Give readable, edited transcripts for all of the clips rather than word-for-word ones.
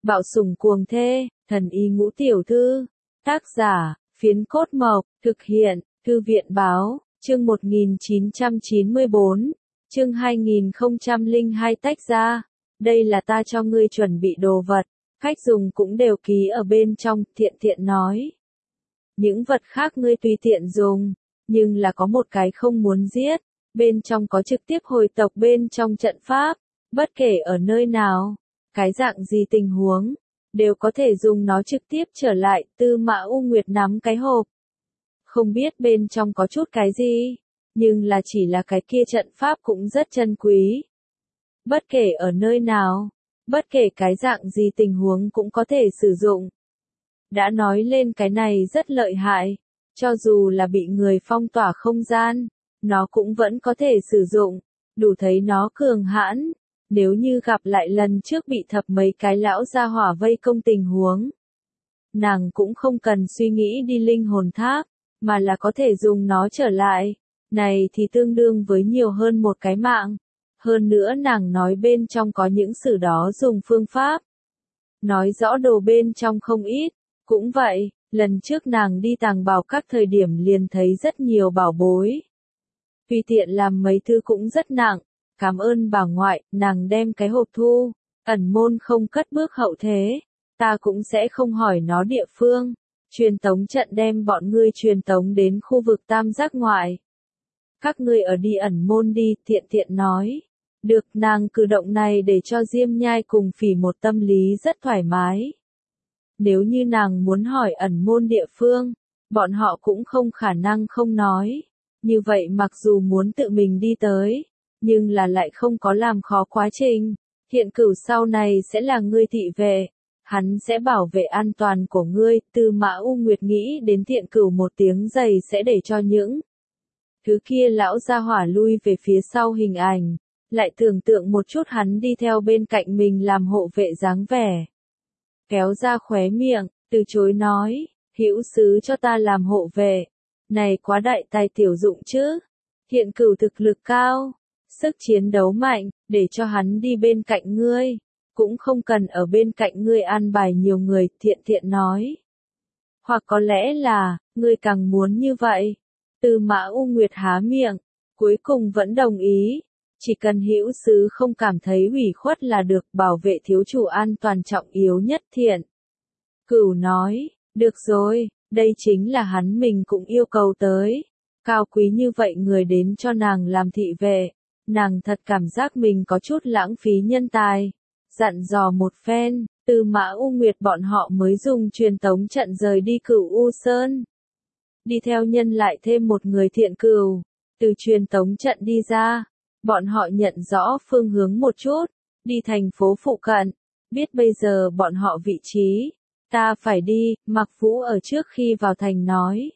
Bạo sủng cuồng thê, thần y ngũ tiểu thư. Tác giả, Phiến Cốt Mộc, thực hiện, Thư viện báo, chương 1994, chương 2002 tách ra. Đây là ta cho ngươi chuẩn bị đồ vật, khách dùng cũng đều ký ở bên trong, Thiện Thiện nói. Những vật khác ngươi tùy tiện dùng, nhưng là có một cái không muốn giết, bên trong có trực tiếp hồi tộc bên trong trận pháp, bất kể ở nơi nào, cái dạng gì tình huống, đều có thể dùng nó trực tiếp trở lại. Tư Mã U Nguyệt nắm cái hộp. Không biết bên trong có chút cái gì, nhưng là chỉ là cái kia trận pháp cũng rất chân quý. Bất kể ở nơi nào, bất kể cái dạng gì tình huống cũng có thể sử dụng. Đã nói lên cái này rất lợi hại, cho dù là bị người phong tỏa không gian, nó cũng vẫn có thể sử dụng, đủ thấy nó cường hãn. Nếu như gặp lại lần trước bị thập mấy cái lão gia hỏa vây công tình huống, nàng cũng không cần suy nghĩ đi linh hồn tháp, mà là có thể dùng nó trở lại. Này thì tương đương với nhiều hơn một cái mạng. Hơn nữa nàng nói bên trong có những sử đó dùng phương pháp. Nói rõ đồ bên trong không ít. Cũng vậy, lần trước nàng đi tàng bảo các thời điểm liền thấy rất nhiều bảo bối. Tùy tiện làm mấy thứ cũng rất nặng. Cảm ơn bà ngoại, nàng đem cái hộp thu. Ẩn môn không cất bước hậu thế. Ta cũng sẽ không hỏi nó địa phương. Truyền tống trận đem bọn ngươi truyền tống đến khu vực tam giác ngoại. Các ngươi ở đi ẩn môn đi, Thiện Thiện nói. Được, nàng cử động này để cho Diêm Nhai cùng Phỉ một tâm lý rất thoải mái. Nếu như nàng muốn hỏi ẩn môn địa phương, bọn họ cũng không khả năng không nói. Như vậy mặc dù muốn tự mình đi tới, nhưng là lại không có làm khó quá trình. Thiện Cửu sau này sẽ là ngươi thị vệ. Hắn sẽ bảo vệ an toàn của ngươi. Tư Mã U Nguyệt nghĩ đến Thiện Cửu một tiếng giày sẽ để cho những thứ kia lão gia hỏa lui về phía sau hình ảnh. Lại tưởng tượng một chút hắn đi theo bên cạnh mình làm hộ vệ dáng vẻ. Kéo ra khóe miệng, từ chối nói, hữu sứ cho ta làm hộ vệ. Này quá đại tài tiểu dụng chứ. Thiện Cửu thực lực cao, sức chiến đấu mạnh, để cho hắn đi bên cạnh ngươi. Cũng không cần ở bên cạnh ngươi an bài nhiều người, Thiện Thiện nói. Hoặc có lẽ là, ngươi càng muốn như vậy. Tư Mã U Nguyệt há miệng, cuối cùng vẫn đồng ý. Chỉ cần hữu sứ không cảm thấy ủy khuất là được, bảo vệ thiếu chủ an toàn trọng yếu nhất. Thiện Cửu nói, được rồi, đây chính là hắn mình cũng yêu cầu tới. Cao quý như vậy người đến cho nàng làm thị vệ, nàng thật cảm giác mình có chút lãng phí nhân tài. Dặn dò một phen, Tư Mã U Nguyệt bọn họ mới dùng truyền tống trận rời đi Cửu U Sơn. Đi theo nhân lại thêm một người Thiện Cửu, từ truyền tống trận đi ra. Bọn họ nhận rõ phương hướng một chút, đi thành phố phụ cận, biết bây giờ bọn họ vị trí. Ta phải đi, Mạc Vũ ở trước khi vào thành nói.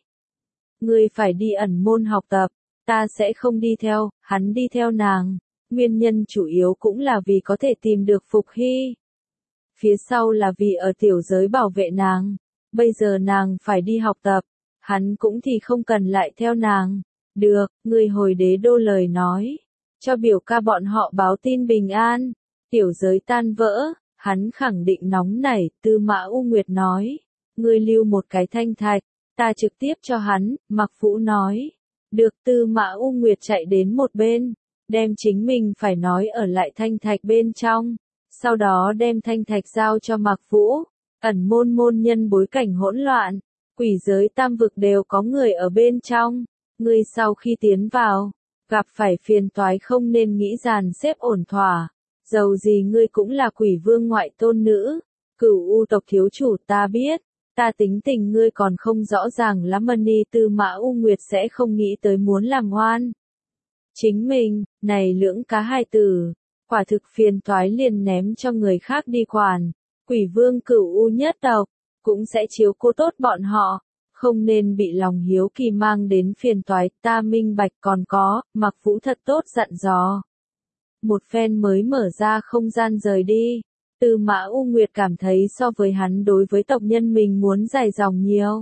Ngươi phải đi ẩn môn học tập, ta sẽ không đi theo, hắn đi theo nàng. Nguyên nhân chủ yếu cũng là vì có thể tìm được Phục Hy. Phía sau là vì ở tiểu giới bảo vệ nàng. Bây giờ nàng phải đi học tập, hắn cũng thì không cần lại theo nàng. Được, người hồi đế đô lời nói. Cho biểu ca bọn họ báo tin bình an. Tiểu giới tan vỡ, hắn khẳng định nóng nảy. Tư Mã U Nguyệt nói. Ngươi lưu một cái thanh thạch, ta trực tiếp cho hắn. Mạc Vũ nói. Được. Tư Mã U Nguyệt chạy đến một bên, đem chính mình phải nói ở lại thanh thạch bên trong. Sau đó đem thanh thạch giao cho Mạc Vũ. Ẩn môn môn nhân bối cảnh hỗn loạn, quỷ giới tam vực đều có người ở bên trong. Ngươi sau khi tiến vào, gặp phải phiền toái không nên nghĩ dàn xếp ổn thỏa. Dầu gì ngươi cũng là quỷ vương ngoại tôn nữ. Cửu U tộc thiếu chủ ta biết, ta tính tình ngươi còn không rõ ràng lắm. Mani Tư Mã U Nguyệt sẽ không nghĩ tới muốn làm oan chính mình, này lưỡng cá hai tử, quả thực phiền toái liền ném cho người khác đi quản. Quỷ vương Cửu U nhất tộc, cũng sẽ chiếu cố tốt bọn họ, không nên bị lòng hiếu kỳ mang đến phiền toái. Ta minh bạch. Còn có, Mạc Vũ thật tốt dặn dò. Một phen mới mở ra không gian rời đi. Tư Mã U Nguyệt cảm thấy so với hắn đối với tộc nhân mình muốn dài dòng nhiều.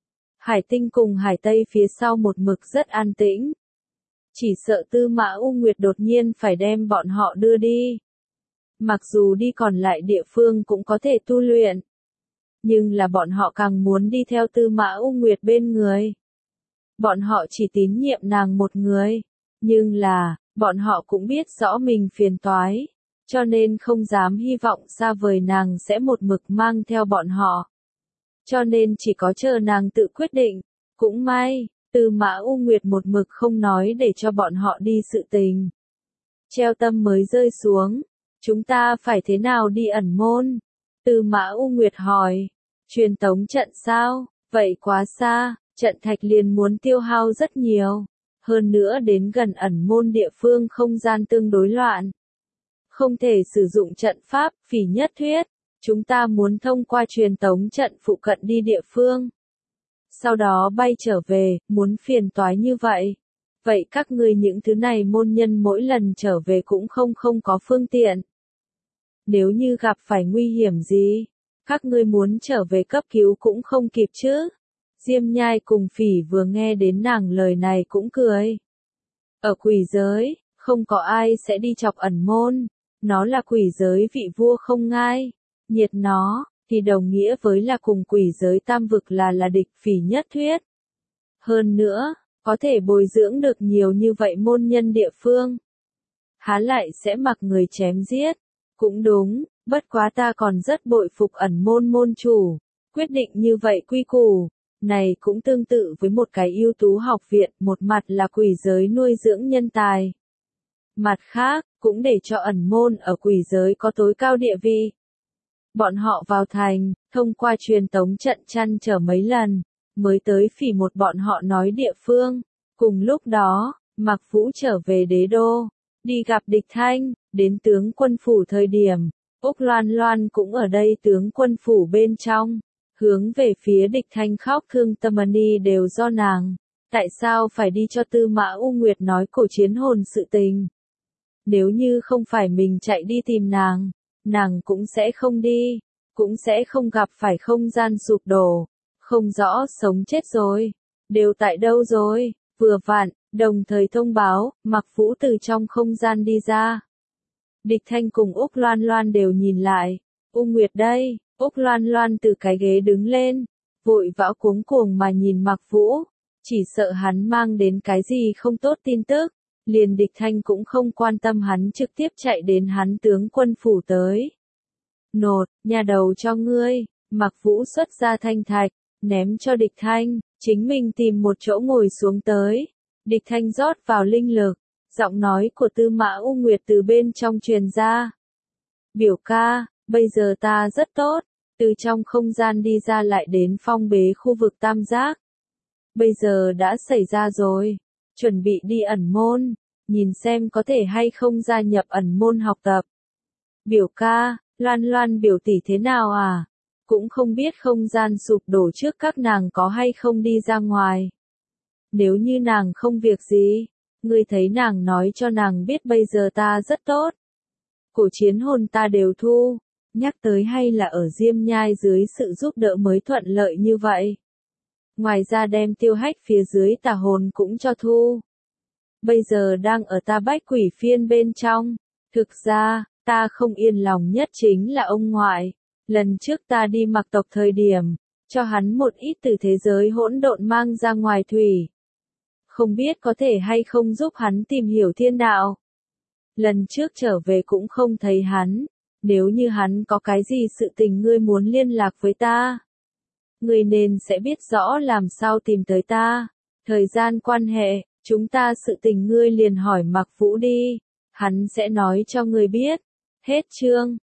Hải Tinh cùng Hải Tây phía sau một mực rất an tĩnh. Chỉ sợ Tư Mã U Nguyệt đột nhiên phải đem bọn họ đưa đi. Mặc dù đi còn lại địa phương cũng có thể tu luyện. Nhưng là bọn họ càng muốn đi theo Tư Mã U Nguyệt bên người. Bọn họ chỉ tín nhiệm nàng một người. Nhưng là, bọn họ cũng biết rõ mình phiền toái. Cho nên không dám hy vọng xa vời nàng sẽ một mực mang theo bọn họ. Cho nên chỉ có chờ nàng tự quyết định. Cũng may, Tư Mã U Nguyệt một mực không nói để cho bọn họ đi sự tình. Treo tâm mới rơi xuống. Chúng ta phải thế nào đi ẩn môn? Tư Mã U Nguyệt hỏi. Truyền tống trận sao? Vậy quá xa, trận thạch liền muốn tiêu hao rất nhiều. Hơn nữa đến gần ẩn môn địa phương không gian tương đối loạn. Không thể sử dụng trận pháp, phỉ nhất thuyết. Chúng ta muốn thông qua truyền tống trận phụ cận đi địa phương. Sau đó bay trở về, muốn phiền toái như vậy. Vậy các ngươi những thứ này môn nhân mỗi lần trở về cũng không có phương tiện. Nếu như gặp phải nguy hiểm gì, các ngươi muốn trở về cấp cứu cũng không kịp chứ. Diêm Nhai cùng Phỉ vừa nghe đến nàng lời này cũng cười. Ở quỷ giới, không có ai sẽ đi chọc ẩn môn. Nó là quỷ giới vị vua không ngai. Nhiệt nó, thì đồng nghĩa với là cùng quỷ giới tam vực là địch Phỉ nhất thuyết. Hơn nữa, có thể bồi dưỡng được nhiều như vậy môn nhân địa phương. Há lại sẽ mặc người chém giết. Cũng đúng, bất quá ta còn rất bội phục ẩn môn môn chủ. Quyết định như vậy quy củ. Này cũng tương tự với một cái ưu tú học viện, một mặt là quỷ giới nuôi dưỡng nhân tài. Mặt khác, cũng để cho ẩn môn ở quỷ giới có tối cao địa vị. Bọn họ vào thành, thông qua truyền tống trận chăn trở mấy lần, mới tới Phỉ một bọn họ nói địa phương. Cùng lúc đó, Mạc Vũ trở về đế đô, đi gặp Địch Thanh, đến tướng quân phủ thời điểm, Úc Loan Loan cũng ở đây tướng quân phủ bên trong. Hướng về phía Địch Thanh khóc thương tâm ni đều do nàng. Tại sao phải đi cho Tư Mã U Nguyệt nói cổ chiến hồn sự tình? Nếu như không phải mình chạy đi tìm nàng cũng sẽ không đi, cũng sẽ không gặp phải không gian sụp đổ, không rõ sống chết rồi, đều tại đâu rồi, vừa vặn, đồng thời thông báo, Mạc Vũ từ trong không gian đi ra. Địch Thanh cùng Úc Loan Loan đều nhìn lại, U Nguyệt đây. Úc Loan Loan từ cái ghế đứng lên, vội vã cuống cuồng mà nhìn Mạc Vũ, chỉ sợ hắn mang đến cái gì không tốt tin tức, liền Địch Thanh cũng không quan tâm hắn trực tiếp chạy đến hắn tướng quân phủ tới. Nột, nhà đầu cho ngươi, Mạc Vũ xuất ra thanh thạch, ném cho Địch Thanh, chính mình tìm một chỗ ngồi xuống tới. Địch Thanh rót vào linh lực, giọng nói của Tư Mã U Nguyệt từ bên trong truyền ra. Biểu ca, bây giờ ta rất tốt. Từ trong không gian đi ra lại đến phong bế khu vực tam giác. Bây giờ đã xảy ra rồi. Chuẩn bị đi ẩn môn. Nhìn xem có thể hay không gia nhập ẩn môn học tập. Biểu ca, Loan Loan biểu tỷ thế nào à? Cũng không biết không gian sụp đổ trước các nàng có hay không đi ra ngoài. Nếu như nàng không việc gì, ngươi thấy nàng nói cho nàng biết bây giờ ta rất tốt. Cổ chiến hồn ta đều thu. Nhắc tới hay là ở Diêm Nhai dưới sự giúp đỡ mới thuận lợi như vậy. Ngoài ra đem Tiêu Hách phía dưới tà hồn cũng cho thu. Bây giờ đang ở ta bách quỷ phiên bên trong. Thực ra, ta không yên lòng nhất chính là ông ngoại. Lần trước ta đi Mặc tộc thời điểm, cho hắn một ít từ thế giới hỗn độn mang ra ngoài thủy. Không biết có thể hay không giúp hắn tìm hiểu thiên đạo. Lần trước trở về cũng không thấy hắn. Nếu như hắn có cái gì sự tình ngươi muốn liên lạc với ta, ngươi nên sẽ biết rõ làm sao tìm tới ta. Thời gian quan hệ, chúng ta sự tình ngươi liền hỏi Mạc Vũ đi, hắn sẽ nói cho ngươi biết. Hết chương.